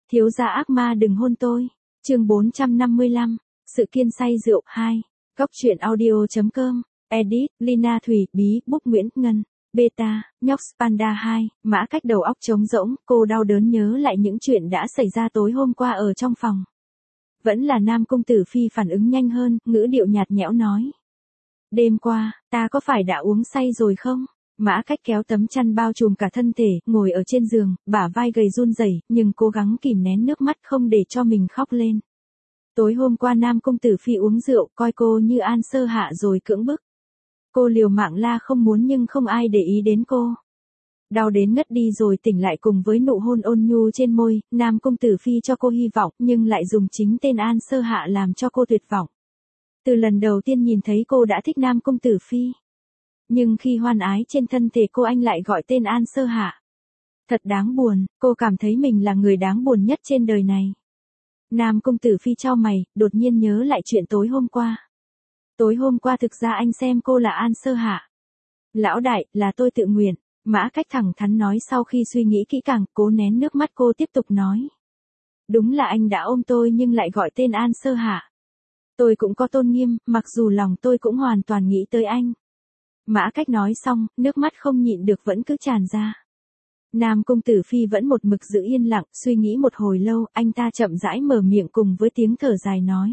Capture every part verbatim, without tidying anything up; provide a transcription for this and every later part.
Thiếu gia ác ma đừng hôn tôi. Chương bốn trăm năm mươi lăm, sự kiên say rượu hai. Góc truyện audio.com. Edit, Lina Thủy, Bí, Búc Nguyễn, Ngân. Beta, Nhóc Panda hai. Mã Cách đầu óc trống rỗng, cô đau đớn nhớ lại những chuyện đã xảy ra tối hôm qua ở trong phòng. Vẫn là Nam Công Tử Phi phản ứng nhanh hơn, ngữ điệu nhạt nhẽo nói. Đêm qua, ta có phải đã uống say rồi không? Mã Cách kéo tấm chăn bao trùm cả thân thể, ngồi ở trên giường, bả vai gầy run rẩy, nhưng cố gắng kìm nén nước mắt không để cho mình khóc lên. Tối hôm qua Nam Công Tử Phi uống rượu, coi cô như An Sơ Hạ rồi cưỡng bức. Cô liều mạng la không muốn nhưng không ai để ý đến cô. Đau đến ngất đi rồi tỉnh lại cùng với nụ hôn ôn nhu trên môi, Nam Công Tử Phi cho cô hy vọng nhưng lại dùng chính tên An Sơ Hạ làm cho cô tuyệt vọng. Từ lần đầu tiên nhìn thấy cô đã thích Nam Công Tử Phi. Nhưng khi hoan ái trên thân thể cô anh lại gọi tên An Sơ Hạ. Thật đáng buồn, cô cảm thấy mình là người đáng buồn nhất trên đời này. Nam Công Tử Phi chau mày, đột nhiên nhớ lại chuyện tối hôm qua. Tối hôm qua thực ra anh xem cô là An Sơ Hạ. Lão đại, là tôi tự nguyện. Mã Cách thẳng thắn nói sau khi suy nghĩ kỹ càng, cố nén nước mắt cô tiếp tục nói. Đúng là anh đã ôm tôi nhưng lại gọi tên An Sơ Hạ. Tôi cũng có tôn nghiêm, mặc dù lòng tôi cũng hoàn toàn nghĩ tới anh. Mã Cách nói xong, nước mắt không nhịn được vẫn cứ tràn ra. Nam Công Tử Phi vẫn một mực giữ yên lặng, suy nghĩ một hồi lâu, anh ta chậm rãi mở miệng cùng với tiếng thở dài nói.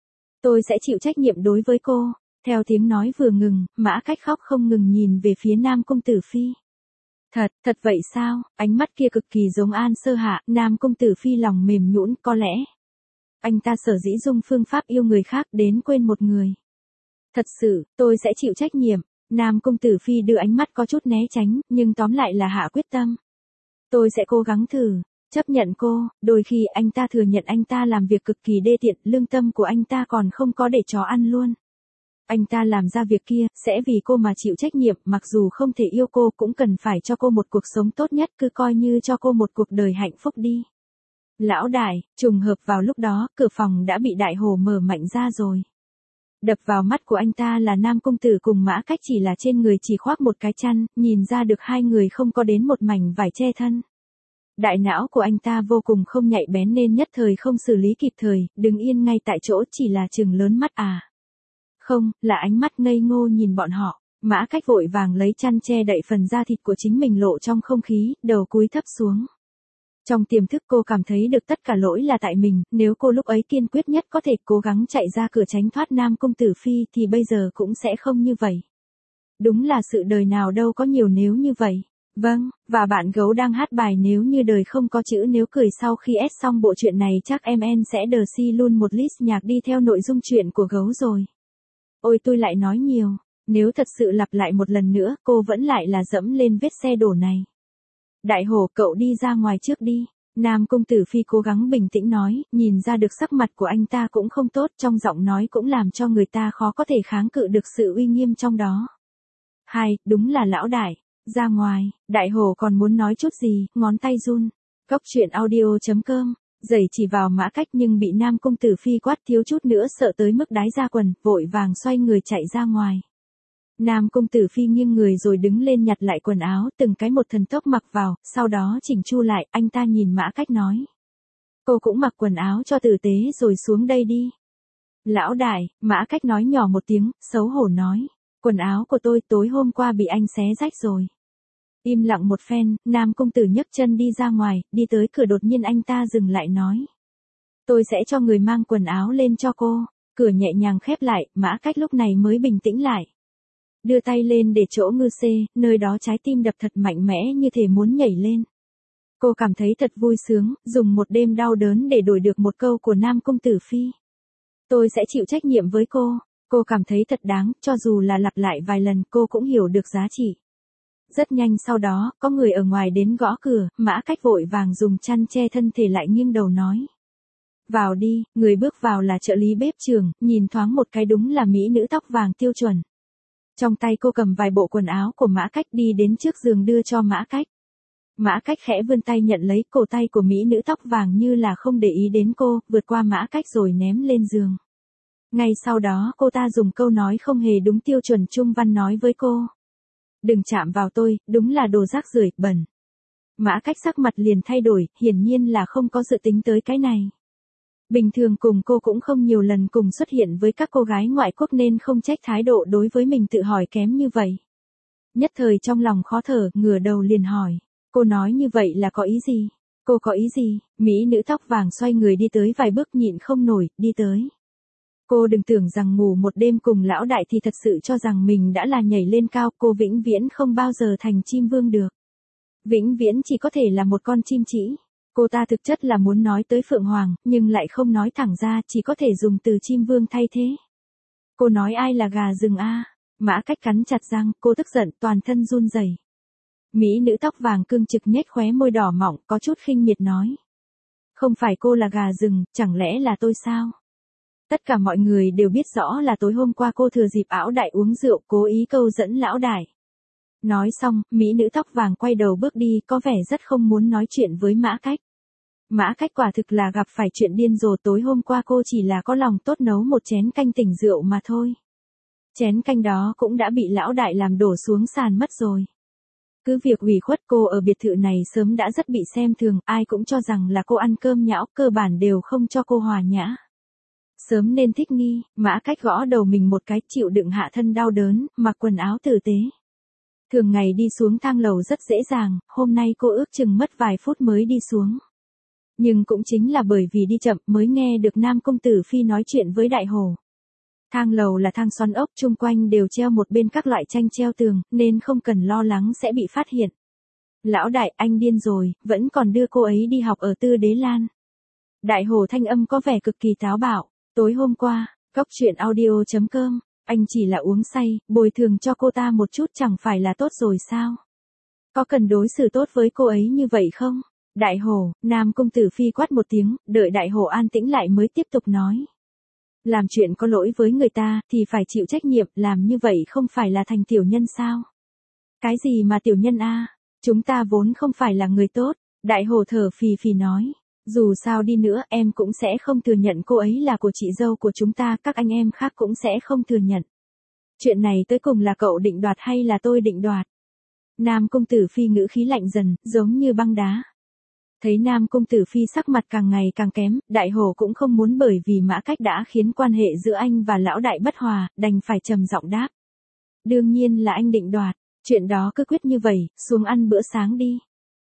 Tôi sẽ chịu trách nhiệm đối với cô. Theo tiếng nói vừa ngừng, Mã Cách khóc không ngừng nhìn về phía Nam Công Tử Phi. Thật, thật vậy sao? Ánh mắt kia cực kỳ giống An Sơ Hạ, Nam Công Tử Phi lòng mềm nhũn, có lẽ anh ta sở dĩ dùng phương pháp yêu người khác đến quên một người. Thật sự, tôi sẽ chịu trách nhiệm. Nam Công Tử Phi đưa ánh mắt có chút né tránh, nhưng tóm lại là hạ quyết tâm. Tôi sẽ cố gắng thử, chấp nhận cô, đôi khi anh ta thừa nhận anh ta làm việc cực kỳ đê tiện, lương tâm của anh ta còn không có để chó ăn luôn. Anh ta làm ra việc kia, sẽ vì cô mà chịu trách nhiệm, mặc dù không thể yêu cô cũng cần phải cho cô một cuộc sống tốt nhất, cứ coi như cho cô một cuộc đời hạnh phúc đi. Lão đại, trùng hợp vào lúc đó, cửa phòng đã bị Đại Hổ mở mạnh ra rồi. Đập vào mắt của anh ta là Nam Công Tử cùng Mã Cách chỉ là trên người chỉ khoác một cái chăn, nhìn ra được hai người không có đến một mảnh vải che thân. Đại não của anh ta vô cùng không nhạy bén nên nhất thời không xử lý kịp thời, đứng yên ngay tại chỗ chỉ là trừng lớn mắt à. Không, là ánh mắt ngây ngô nhìn bọn họ. Mã Cách vội vàng lấy chăn che đậy phần da thịt của chính mình lộ trong không khí, đầu cúi thấp xuống. Trong tiềm thức cô cảm thấy được tất cả lỗi là tại mình, nếu cô lúc ấy kiên quyết nhất có thể cố gắng chạy ra cửa tránh thoát Nam Công Tử Phi thì bây giờ cũng sẽ không như vậy. Đúng là sự đời nào đâu có nhiều nếu như vậy. Vâng, và bạn gấu đang hát bài Nếu Như Đời Không Có Chữ Nếu cười sau khi ép xong bộ truyện này chắc em en sẽ đờ si luôn một list nhạc đi theo nội dung truyện của gấu rồi. Ôi tôi lại nói nhiều, nếu thật sự lặp lại một lần nữa cô vẫn lại là dẫm lên vết xe đổ này. Đại Hổ, cậu đi ra ngoài trước đi. Nam Công Tử Phi cố gắng bình tĩnh nói, nhìn ra được sắc mặt của anh ta cũng không tốt, trong giọng nói cũng làm cho người ta khó có thể kháng cự được sự uy nghiêm trong đó. Hai, đúng là lão đại. Ra ngoài, Đại Hổ còn muốn nói chút gì, ngón tay run. Góc truyện audio.com. Giày chỉ vào Mã Cách nhưng bị Nam Công Tử Phi quát thiếu chút nữa sợ tới mức đái ra quần, vội vàng xoay người chạy ra ngoài. Nam Công Tử Phi nghiêng người rồi đứng lên nhặt lại quần áo, từng cái một thần tốc mặc vào, sau đó chỉnh chu lại, anh ta nhìn Mã Cách nói. Cô cũng mặc quần áo cho tử tế rồi xuống đây đi. Lão đại, Mã Cách nói nhỏ một tiếng, xấu hổ nói. Quần áo của tôi tối hôm qua bị anh xé rách rồi. Im lặng một phen, Nam Công Tử nhấc chân đi ra ngoài, đi tới cửa đột nhiên anh ta dừng lại nói. Tôi sẽ cho người mang quần áo lên cho cô. Cửa nhẹ nhàng khép lại, Mã Cách lúc này mới bình tĩnh lại. Đưa tay lên để chỗ ngư xê, nơi đó trái tim đập thật mạnh mẽ như thể muốn nhảy lên. Cô cảm thấy thật vui sướng, dùng một đêm đau đớn để đổi được một câu của Nam Công Tử Phi. Tôi sẽ chịu trách nhiệm với cô. Cô cảm thấy thật đáng, cho dù là lặp lại vài lần cô cũng hiểu được giá trị. Rất nhanh sau đó, có người ở ngoài đến gõ cửa, Mã Cách vội vàng dùng chăn che thân thể lại nghiêng đầu nói. Vào đi, người bước vào là trợ lý bếp trưởng, nhìn thoáng một cái đúng là mỹ nữ tóc vàng tiêu chuẩn. Trong tay cô cầm vài bộ quần áo của Mã Cách đi đến trước giường đưa cho Mã Cách. Mã Cách khẽ vươn tay nhận lấy, cổ tay của mỹ nữ tóc vàng như là không để ý đến cô, vượt qua Mã Cách rồi ném lên giường. Ngay sau đó cô ta dùng câu nói không hề đúng tiêu chuẩn Trung Văn nói với cô. Đừng chạm vào tôi, đúng là đồ rác rưởi, bẩn. Mã Cách sắc mặt liền thay đổi, hiển nhiên là không có dự tính tới cái này. Bình thường cùng cô cũng không nhiều lần cùng xuất hiện với các cô gái ngoại quốc nên không trách thái độ đối với mình tự hỏi kém như vậy. Nhất thời trong lòng khó thở, ngửa đầu liền hỏi. Cô nói như vậy là có ý gì? Cô có ý gì? Mỹ nữ tóc vàng xoay người đi tới vài bước nhịn không nổi, đi tới. Cô đừng tưởng rằng ngủ một đêm cùng lão đại thì thật sự cho rằng mình đã là nhảy lên cao, cô vĩnh viễn không bao giờ thành chim vương được. Vĩnh viễn chỉ có thể là một con chim chỉ. Cô ta thực chất là muốn nói tới Phượng Hoàng, nhưng lại không nói thẳng ra, chỉ có thể dùng từ chim vương thay thế. Cô nói ai là gà rừng a? Mã Cách cắn chặt răng, cô tức giận, toàn thân run rẩy. Mỹ nữ tóc vàng cương trực nhếch khóe môi đỏ mọng, có chút khinh miệt nói. Không phải cô là gà rừng, chẳng lẽ là tôi sao? Tất cả mọi người đều biết rõ là tối hôm qua cô thừa dịp ảo đại uống rượu cố ý câu dẫn lão đại. Nói xong, Mỹ nữ tóc vàng quay đầu bước đi, có vẻ rất không muốn nói chuyện với Mã Cách. Mã Cách quả thực là gặp phải chuyện điên rồ, tối hôm qua cô chỉ là có lòng tốt nấu một chén canh tỉnh rượu mà thôi. Chén canh đó cũng đã bị lão đại làm đổ xuống sàn mất rồi. Cứ việc ủy khuất cô ở biệt thự này sớm đã rất bị xem thường, ai cũng cho rằng là cô ăn cơm nhão, cơ bản đều không cho cô hòa nhã. Sớm nên thích nghi, Mã Cách gõ đầu mình một cái, chịu đựng hạ thân đau đớn, mặc quần áo tử tế. Thường ngày đi xuống thang lầu rất dễ dàng, hôm nay cô ước chừng mất vài phút mới đi xuống. Nhưng cũng chính là bởi vì đi chậm mới nghe được Nam Công Tử Phi nói chuyện với Đại Hổ. Thang lầu là thang xoắn ốc, chung quanh đều treo một bên các loại tranh treo tường, nên không cần lo lắng sẽ bị phát hiện. Lão đại, anh điên rồi, vẫn còn đưa cô ấy đi học ở Tư Đế Lan. Đại Hổ thanh âm có vẻ cực kỳ táo bạo. Tối hôm qua, góc chuyện audio chấm com, anh chỉ là uống say, bồi thường cho cô ta một chút chẳng phải là tốt rồi sao? Có cần đối xử tốt với cô ấy như vậy không? Đại Hổ, Nam Công Tử Phi quát một tiếng, đợi Đại Hổ an tĩnh lại mới tiếp tục nói. Làm chuyện có lỗi với người ta thì phải chịu trách nhiệm, làm như vậy không phải là thành tiểu nhân sao? Cái gì mà tiểu nhân a? Chúng ta vốn không phải là người tốt. Đại Hổ thở phì phì nói. Dù sao đi nữa em cũng sẽ không thừa nhận cô ấy là của chị dâu của chúng ta, các anh em khác cũng sẽ không thừa nhận. Chuyện này tới cùng là cậu định đoạt hay là tôi định đoạt? Nam Công Tử Phi ngữ khí lạnh dần, giống như băng đá. Thấy Nam Công Tử Phi sắc mặt càng ngày càng kém, Đại Hổ cũng không muốn bởi vì Mã Cách đã khiến quan hệ giữa anh và lão đại bất hòa, đành phải trầm giọng đáp. Đương nhiên là anh định đoạt, chuyện đó cứ quyết như vậy, xuống ăn bữa sáng đi.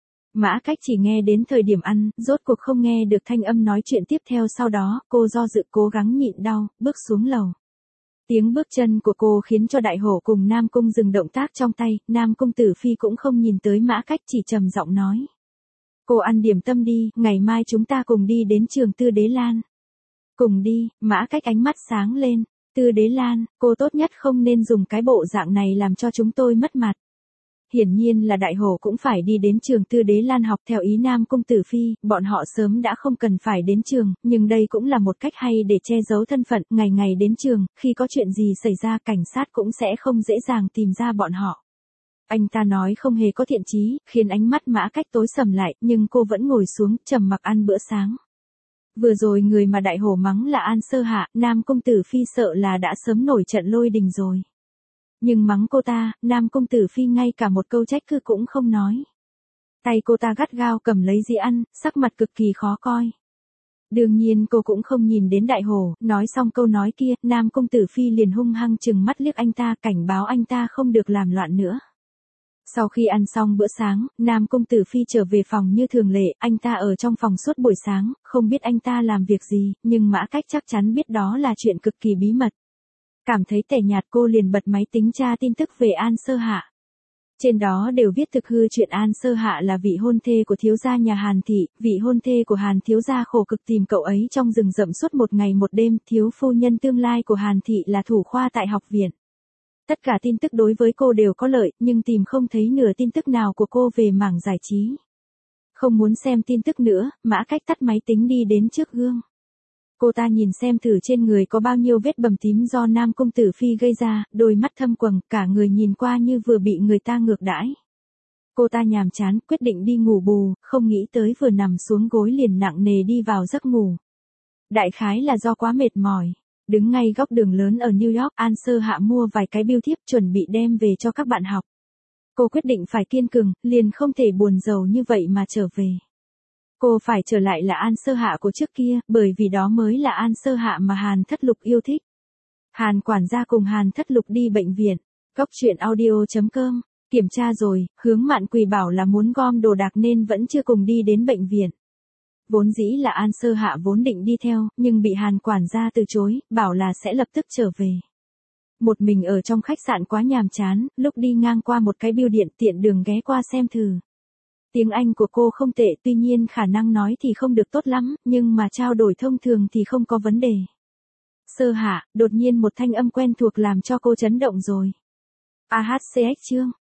Mã Cách chỉ nghe đến thời điểm ăn, rốt cuộc không nghe được thanh âm nói chuyện tiếp theo, sau đó, cô do dự cố gắng nhịn đau, bước xuống lầu. Tiếng bước chân của cô khiến cho Đại Hổ cùng Nam Cung dừng động tác trong tay, Nam Công Tử Phi cũng không nhìn tới Mã Cách, chỉ trầm giọng nói. Cô ăn điểm tâm đi, ngày mai chúng ta cùng đi đến trường Tư Đế Lan. Cùng đi, Mã Cách ánh mắt sáng lên. Tư Đế Lan, cô tốt nhất không nên dùng cái bộ dạng này làm cho chúng tôi mất mặt. Hiển nhiên là Đại Hổ cũng phải đi đến trường Tư Đế Lan học theo ý Nam Công Tử Phi, bọn họ sớm đã không cần phải đến trường, nhưng đây cũng là một cách hay để che giấu thân phận, ngày ngày đến trường, khi có chuyện gì xảy ra cảnh sát cũng sẽ không dễ dàng tìm ra bọn họ. Anh ta nói không hề có thiện chí, khiến ánh mắt Mã Cách tối sầm lại, nhưng cô vẫn ngồi xuống, trầm mặc ăn bữa sáng. Vừa rồi người mà Đại Hổ mắng là An Sơ Hạ, Nam Công Tử Phi sợ là đã sớm nổi trận lôi đình rồi. Nhưng mắng cô ta, Nam Công Tử Phi ngay cả một câu trách cứ cũng không nói. Tay cô ta gắt gao cầm lấy dĩa ăn, sắc mặt cực kỳ khó coi. Đương nhiên cô cũng không nhìn đến Đại Hổ, nói xong câu nói kia, Nam Công Tử Phi liền hung hăng chừng mắt liếc anh ta, cảnh báo anh ta không được làm loạn nữa. Sau khi ăn xong bữa sáng, Nam Công Tử Phi trở về phòng như thường lệ, anh ta ở trong phòng suốt buổi sáng, không biết anh ta làm việc gì, nhưng Mã Cách chắc chắn biết đó là chuyện cực kỳ bí mật. Cảm thấy tẻ nhạt, cô liền bật máy tính tra tin tức về An Sơ Hạ. Trên đó đều viết thực hư chuyện An Sơ Hạ là vị hôn thê của thiếu gia nhà Hàn Thị, vị hôn thê của Hàn thiếu gia khổ cực tìm cậu ấy trong rừng rậm suốt một ngày một đêm, thiếu phu nhân tương lai của Hàn Thị là thủ khoa tại học viện. Tất cả tin tức đối với cô đều có lợi, nhưng tìm không thấy nửa tin tức nào của cô về mảng giải trí. Không muốn xem tin tức nữa, Mã Cách tắt máy tính đi đến trước gương. Cô ta nhìn xem thử trên người có bao nhiêu vết bầm tím do Nam Công Tử Phi gây ra, đôi mắt thâm quầng, cả người nhìn qua như vừa bị người ta ngược đãi. Cô ta nhàm chán, quyết định đi ngủ bù, không nghĩ tới vừa nằm xuống gối liền nặng nề đi vào giấc ngủ. Đại khái là do quá mệt mỏi. Đứng ngay góc đường lớn ở New York, An Sơ Hạ mua vài cái bưu thiếp chuẩn bị đem về cho các bạn học. Cô quyết định phải kiên cường, liền không thể buồn rầu như vậy mà trở về. Cô phải trở lại là An Sơ Hạ của trước kia, bởi vì đó mới là An Sơ Hạ mà Hàn Thất Lục yêu thích. Hàn quản gia cùng Hàn Thất Lục đi bệnh viện. Góc truyện audio chấm com. Kiểm tra rồi, Hướng Mạn Quỳ bảo là muốn gom đồ đạc nên vẫn chưa cùng đi đến bệnh viện. Vốn dĩ là An Sơ Hạ vốn định đi theo, nhưng bị Hàn quản gia từ chối, bảo là sẽ lập tức trở về. Một mình ở trong khách sạn quá nhàm chán, lúc đi ngang qua một cái bưu điện tiện đường ghé qua xem thử. Tiếng Anh của cô không tệ, tuy nhiên khả năng nói thì không được tốt lắm, nhưng mà trao đổi thông thường thì không có vấn đề. Sơ Hạ, đột nhiên một thanh âm quen thuộc làm cho cô chấn động rồi. a hát xê ích chương.